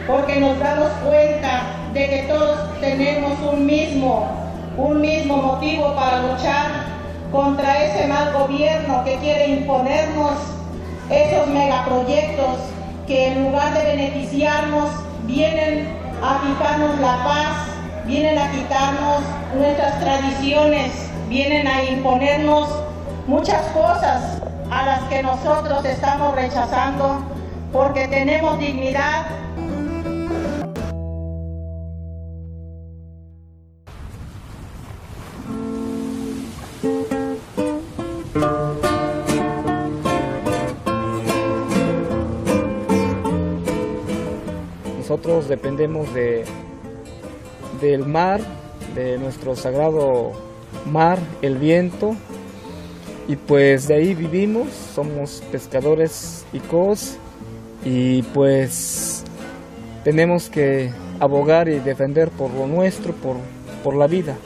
porque nos damos cuenta de que todos tenemos un mismo motivo para luchar contra ese mal gobierno que quiere imponernos esos megaproyectos que en lugar de beneficiarnos vienen a quitarnos la paz, vienen a quitarnos nuestras tradiciones, vienen a imponernos muchas cosas a las que nosotros estamos rechazando porque tenemos dignidad. Nosotros dependemos del mar, de nuestro sagrado mar, el viento, y pues de ahí vivimos, somos pescadores icos y pues tenemos que abogar y defender por lo nuestro, por la vida.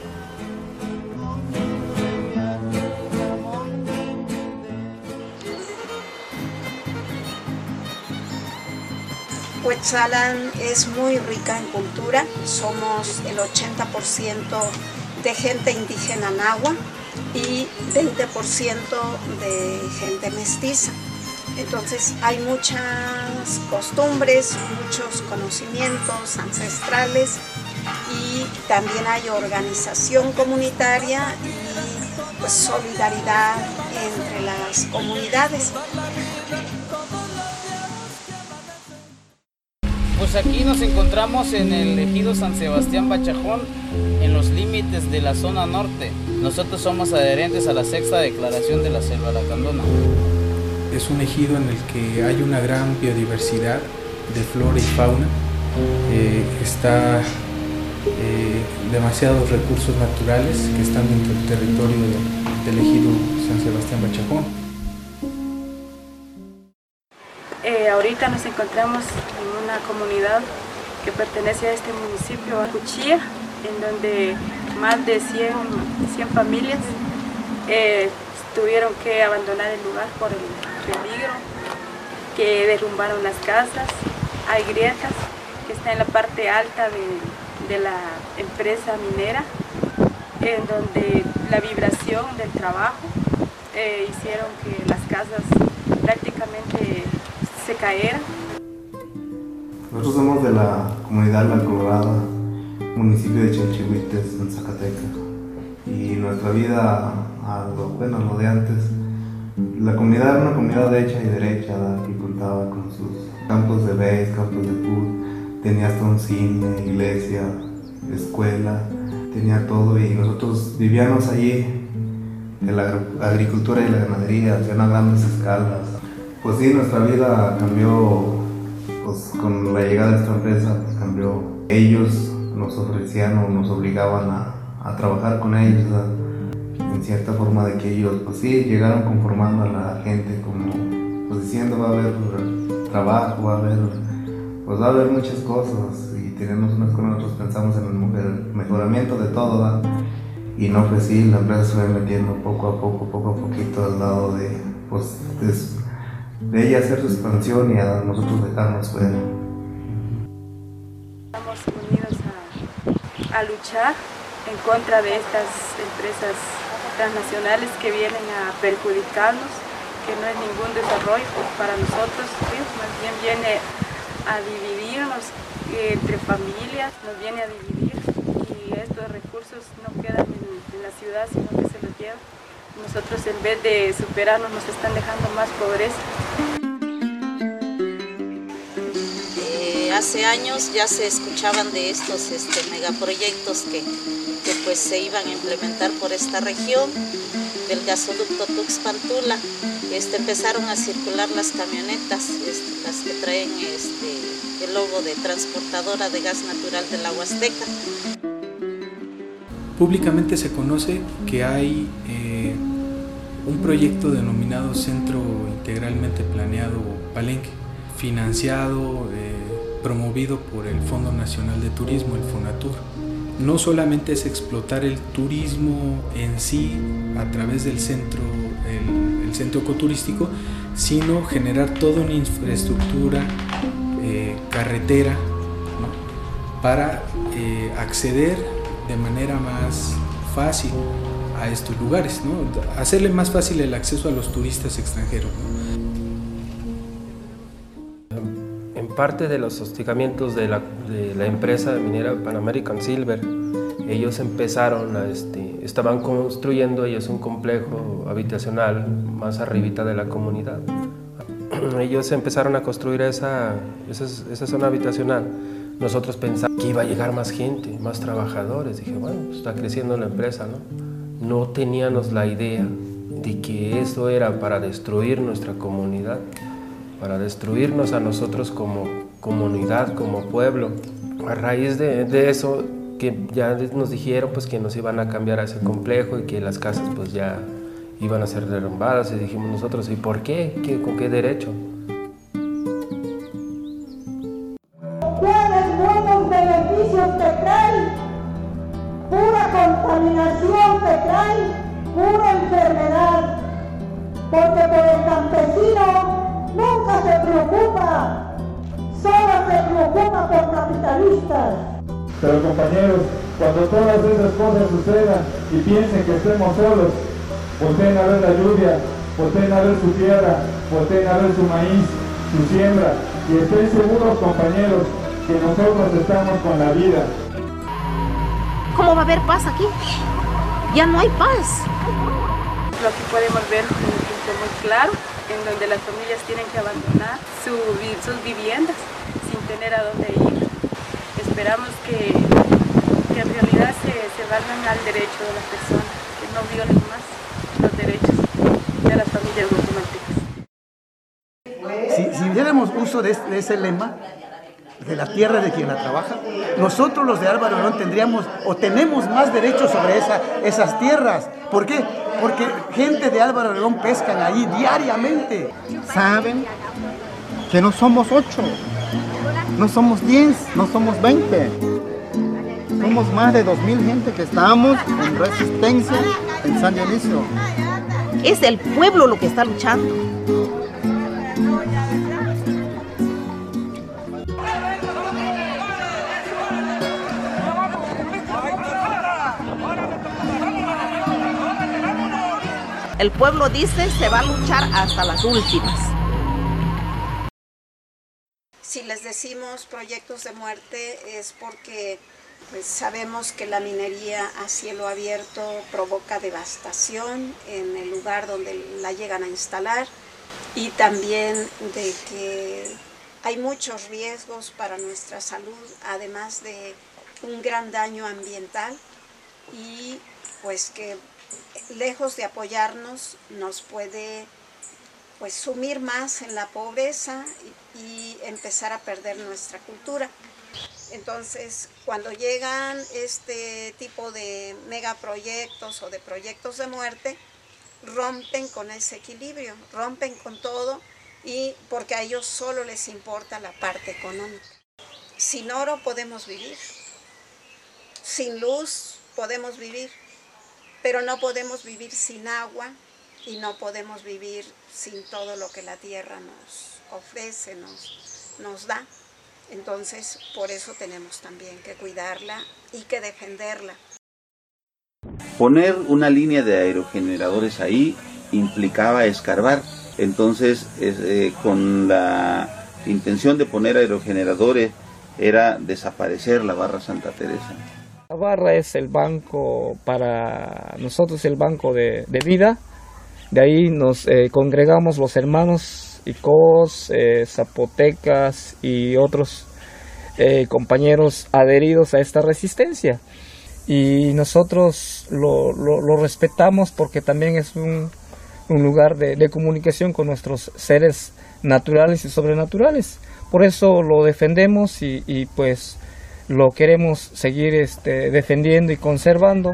Cuetzalan es muy rica en cultura, somos el 80% de gente indígena nahua y 20% de gente mestiza. Entonces hay muchas costumbres, muchos conocimientos ancestrales y también hay organización comunitaria y pues, solidaridad entre las comunidades. Pues aquí nos encontramos en el ejido San Sebastián Bachajón, en los límites de la zona norte. Nosotros somos adherentes a la sexta declaración de la Selva Lacandona. Es un ejido en el que hay una gran biodiversidad de flora y fauna. Está demasiados recursos naturales que están dentro del territorio del ejido San Sebastián Bachajón. Ahorita nos encontramos en una comunidad que pertenece a este municipio, Cuchilla, en donde más de 100 familias tuvieron que abandonar el lugar por el peligro, que derrumbaron las casas. Hay grietas que están en la parte alta de la empresa minera, en donde la vibración del trabajo hicieron que las casas prácticamente se cayeran. Nosotros somos de la comunidad La Colorada, municipio de Chalchihuites, en Zacatecas. Y nuestra vida, lo de antes, la comunidad era una comunidad hecha y derecha, que contaba con sus campos de béis, campos de fútbol, tenía hasta un cine, iglesia, escuela, tenía todo y nosotros vivíamos allí de la agricultura y la ganadería, a grandes escalas. Pues sí, nuestra vida cambió, pues con la llegada de esta empresa, pues cambió. Ellos nos ofrecían o nos obligaban a trabajar con ellos, en cierta forma de que ellos, pues sí, llegaron conformando a la gente como, pues diciendo va a haber trabajo, va a haber muchas cosas y tenemos una escuela, nosotros pensamos en el mejoramiento de todo, ¿verdad? Y no, pues sí, la empresa se fue metiendo poco a poquito al lado de, pues, de ella hacer su expansión y a nosotros dejarnos fuera. Estamos unidos a luchar en contra de estas empresas transnacionales que vienen a perjudicarnos, que no es ningún desarrollo para nosotros, más bien viene a dividirnos entre familias, nos viene a dividir y estos recursos no quedan en la ciudad, sino que se los llevan. Nosotros en vez de superarnos nos están dejando más pobreza. Hace años ya se escuchaban de estos megaproyectos que pues se iban a implementar por esta región, del gasoducto Tuxpan-Tula. Empezaron a circular las camionetas, las que traen el logo de transportadora de gas natural de la Huasteca. Públicamente se conoce que hay un proyecto denominado Centro Integralmente Planeado Palenque, financiado, promovido por el Fondo Nacional de Turismo, el FONATUR. No solamente es explotar el turismo en sí a través del centro, el centro ecoturístico, sino generar toda una infraestructura, carretera, para acceder de manera más fácil a estos lugares, ¿no? Hacerle más fácil el acceso a los turistas extranjeros, ¿no? En parte de los hostigamientos de la empresa minera Pan American Silver, ellos empezaron estaban construyendo ellos un complejo habitacional más arribita de la comunidad. Ellos empezaron a construir esa zona habitacional. Nosotros pensamos que iba a llegar más gente, más trabajadores. Dije, bueno, pues está creciendo la empresa, ¿no? No teníamos la idea de que eso era para destruir nuestra comunidad, para destruirnos a nosotros como comunidad, como pueblo. A raíz de eso, que ya nos dijeron pues, que nos iban a cambiar a ese complejo y que las casas pues, ya iban a ser derrumbadas. Y dijimos nosotros, ¿y por qué? ¿Con qué derecho? ¿Cuáles buenos beneficios te trae? Pura contaminación te trae, pura enfermedad. Porque por el campesino nunca se preocupa, solo se preocupa por capitalistas. Pero compañeros, cuando todas esas cosas sucedan y piensen que estemos solos, volteen a ver la lluvia, volteen a ver su tierra, volteen a ver su maíz, su siembra, y estén seguros, compañeros, que nosotros estamos con la vida. ¿Cómo va a haber paz aquí? Ya no hay paz. Lo que podemos ver es un ejemplo muy claro, en donde las familias tienen que abandonar sus viviendas sin tener a dónde ir. Esperamos que en realidad se valgan al derecho de las personas, que no violen más los derechos de las familias guatemaltecas. Si hiciéramos uso de ese lema, de la tierra de quien la trabaja, nosotros los de Álvaro Obregón tendríamos o tenemos más derechos sobre esas tierras. ¿Por qué? Porque gente de Álvaro Obregón pescan ahí diariamente. Saben que no somos 8, no somos 10, no somos 20. Somos más de 2000 gente que estamos en resistencia en San Dionisio. Es el pueblo lo que está luchando. El pueblo dice se va a luchar hasta las últimas. Si les decimos proyectos de muerte es porque pues, sabemos que la minería a cielo abierto provoca devastación en el lugar donde la llegan a instalar y también de que hay muchos riesgos para nuestra salud, además de un gran daño ambiental y pues que lejos de apoyarnos nos puede pues sumir más en la pobreza y empezar a perder nuestra cultura. Entonces, cuando llegan este tipo de megaproyectos o de proyectos de muerte, rompen con ese equilibrio, rompen con todo y porque a ellos solo les importa la parte económica. Sin oro podemos vivir, sin luz podemos vivir, pero no podemos vivir sin agua y no podemos vivir sin todo lo que la tierra nos ofrece, nos da. Entonces, por eso tenemos también que cuidarla y que defenderla. Poner una línea de aerogeneradores ahí implicaba escarbar. Entonces, con la intención de poner aerogeneradores era desaparecer la barra Santa Teresa. La barra es el banco, para nosotros el banco de vida. De ahí nos congregamos los hermanos icos, zapotecas y otros compañeros adheridos a esta resistencia. Y nosotros lo respetamos porque también es un lugar de comunicación con nuestros seres naturales y sobrenaturales. Por eso lo defendemos y pues lo queremos seguir defendiendo y conservando.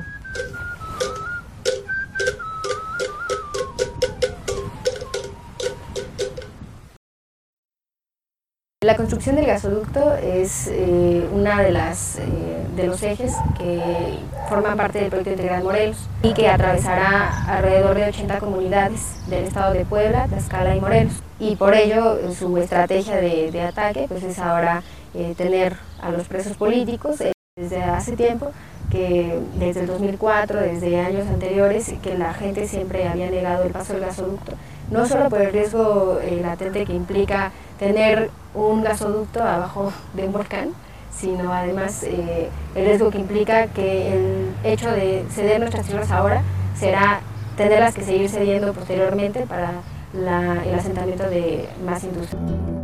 La construcción del gasoducto es una de los ejes que forman parte del proyecto integral Morelos y que atravesará alrededor de 80 comunidades del estado de Puebla, Tlaxcala y Morelos. Y por ello su estrategia de ataque pues es ahora tener a los presos políticos. Desde hace tiempo, que desde el 2004, desde años anteriores, que la gente siempre había negado el paso del gasoducto, no solo por el riesgo latente que implica tener un gasoducto abajo de un volcán, sino además el riesgo que implica que el hecho de ceder nuestras tierras ahora será tenerlas que seguir cediendo posteriormente para el asentamiento de más industria.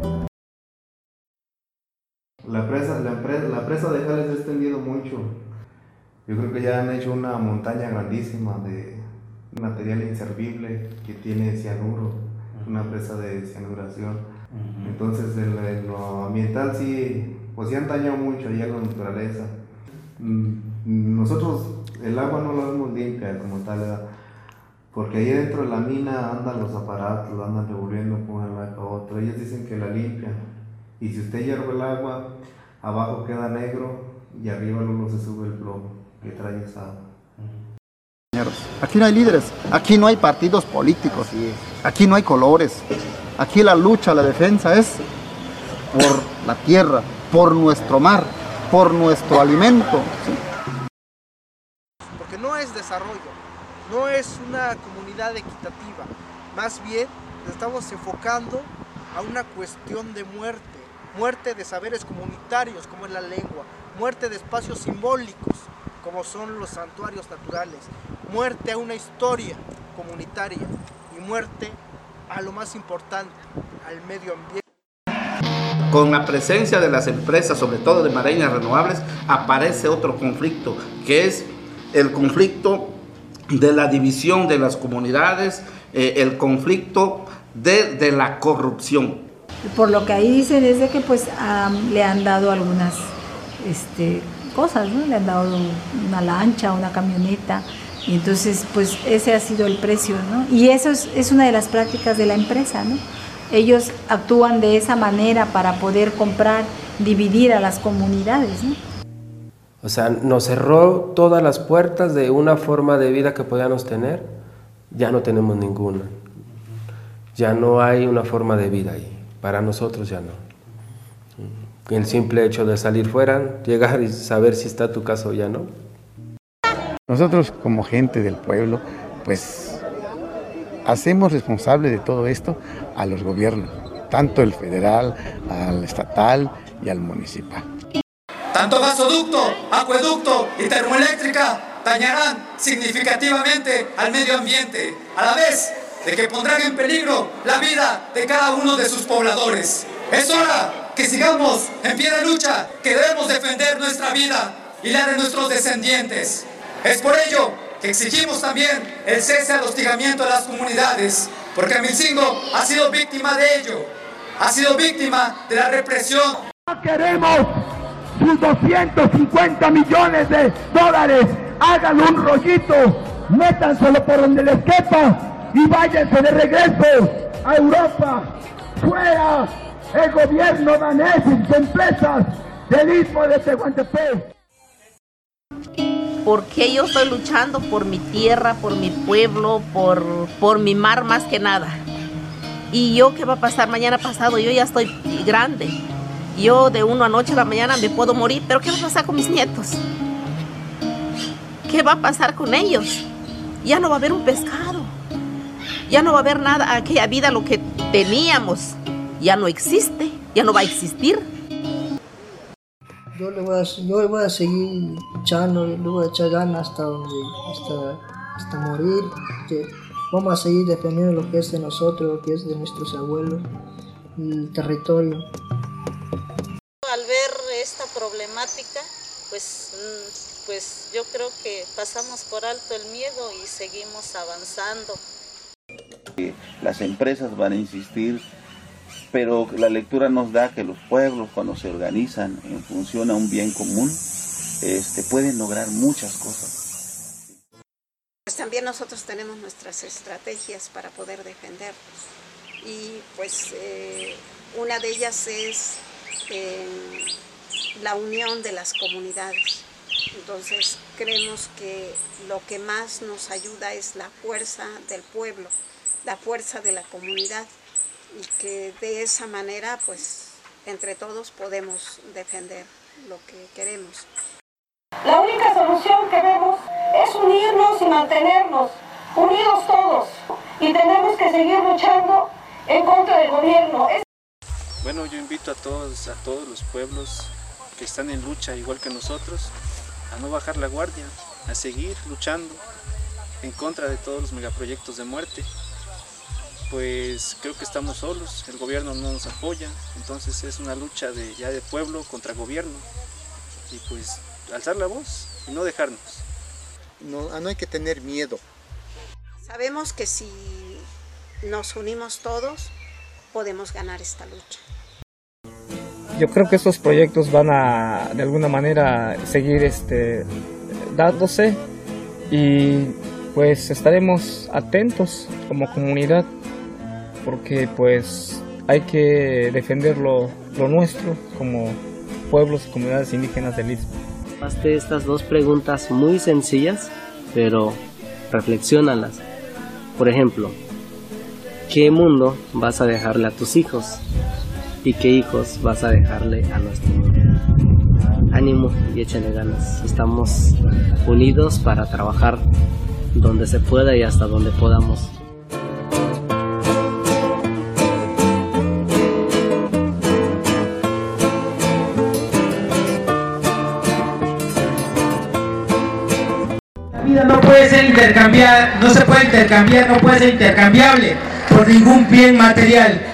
La presa de Jales se ha extendido mucho. Yo creo que ya han hecho una montaña grandísima de material inservible que tiene cianuro, una presa de cianuración. Entonces en lo ambiental sí, pues sí han dañado mucho allá la naturaleza. Nosotros el agua no la vemos limpia como tal, porque ahí dentro de la mina andan los aparatos, lo andan revolviendo con un lado a otro. Ellos dicen que la limpian, y si usted hierve el agua, abajo queda negro y arriba luego se sube el plomo que trae esa agua. Aquí no hay líderes, aquí no hay partidos políticos, aquí no hay colores. Aquí la lucha, la defensa es por la tierra, por nuestro mar, por nuestro alimento. Porque no es desarrollo, no es una comunidad equitativa, más bien estamos enfocando a una cuestión de muerte, muerte de saberes comunitarios como es la lengua, muerte de espacios simbólicos como son los santuarios naturales, muerte a una historia comunitaria y muerte a lo más importante, al medio ambiente. Con la presencia de las empresas, sobre todo de Mareñas Renovables, aparece otro conflicto, que es el conflicto de la división de las comunidades, el conflicto de la corrupción. Por lo que ahí dicen es de que pues le han dado algunas cosas, ¿no? Le han dado una lancha, una camioneta, y entonces pues ese ha sido el precio, ¿no? Y eso es una de las prácticas de la empresa, ¿no? Ellos actúan de esa manera para poder comprar, dividir a las comunidades, ¿no? O sea, nos cerró todas las puertas de una forma de vida que podíamos tener, ya no tenemos ninguna. Ya no hay una forma de vida ahí, para nosotros ya no. El simple hecho de salir fuera, llegar y saber si está tu casa o ya no. Nosotros como gente del pueblo, pues hacemos responsable de todo esto a los gobiernos, tanto el federal, al estatal y al municipal. Tanto gasoducto, acueducto y termoeléctrica dañarán significativamente al medio ambiente, a la vez de que pondrán en peligro la vida de cada uno de sus pobladores. Es hora que sigamos en pie de lucha, que debemos defender nuestra vida y la de nuestros descendientes. Es por ello que exigimos también el cese al hostigamiento de las comunidades, porque Amilcingo ha sido víctima de ello, ha sido víctima de la represión. No queremos sus 250 millones de dólares, háganlo un rollito, métanselo por donde les quepa y váyanse de regreso a Europa, fuera el gobierno danés y sus empresas del Istmo de Tehuantepec. Porque yo estoy luchando por mi tierra, por mi pueblo, por mi mar más que nada. Y yo, ¿qué va a pasar mañana pasado? Yo ya estoy grande. Yo de 1 anoche a la mañana me puedo morir, pero ¿qué va a pasar con mis nietos? ¿Qué va a pasar con ellos? Ya no va a haber un pescado. Ya no va a haber nada, aquella vida, lo que teníamos, ya no existe, ya no va a existir. Yo le voy a seguir luchando, le voy a echar ganas hasta morir. Vamos a seguir defendiendo lo que es de nosotros, lo que es de nuestros abuelos, el territorio. Al ver esta problemática, pues yo creo que pasamos por alto el miedo y seguimos avanzando. Las empresas van a insistir, pero la lectura nos da que los pueblos, cuando se organizan en función a un bien común, pueden lograr muchas cosas. Pues también nosotros tenemos nuestras estrategias para poder defendernos, y pues una de ellas es la unión de las comunidades. Entonces creemos que lo que más nos ayuda es la fuerza del pueblo, la fuerza de la comunidad, y que de esa manera pues entre todos podemos defender lo que queremos. La única solución que vemos es unirnos y mantenernos unidos todos, y tenemos que seguir luchando en contra del gobierno. Bueno, yo invito a todos los pueblos que están en lucha igual que nosotros a no bajar la guardia, a seguir luchando en contra de todos los megaproyectos de muerte. Pues creo que estamos solos, el gobierno no nos apoya, entonces es una lucha ya de pueblo contra gobierno, y pues alzar la voz y no dejarnos. No hay que tener miedo. Sabemos que si nos unimos todos, podemos ganar esta lucha. Yo creo que estos proyectos van a, de alguna manera, seguir dándose, y pues estaremos atentos como comunidad, porque pues hay que defender lo nuestro como pueblos y comunidades indígenas del Istmo. Hazte estas dos preguntas muy sencillas, pero reflexiónalas. Por ejemplo, ¿qué mundo vas a dejarle a tus hijos? ¿Y qué hijos vas a dejarle a nuestro mundo? Ánimo y échale ganas. Estamos unidos para trabajar donde se pueda y hasta donde podamos. La vida no puede ser intercambiada, no se puede intercambiar, no puede ser intercambiable por ningún bien material.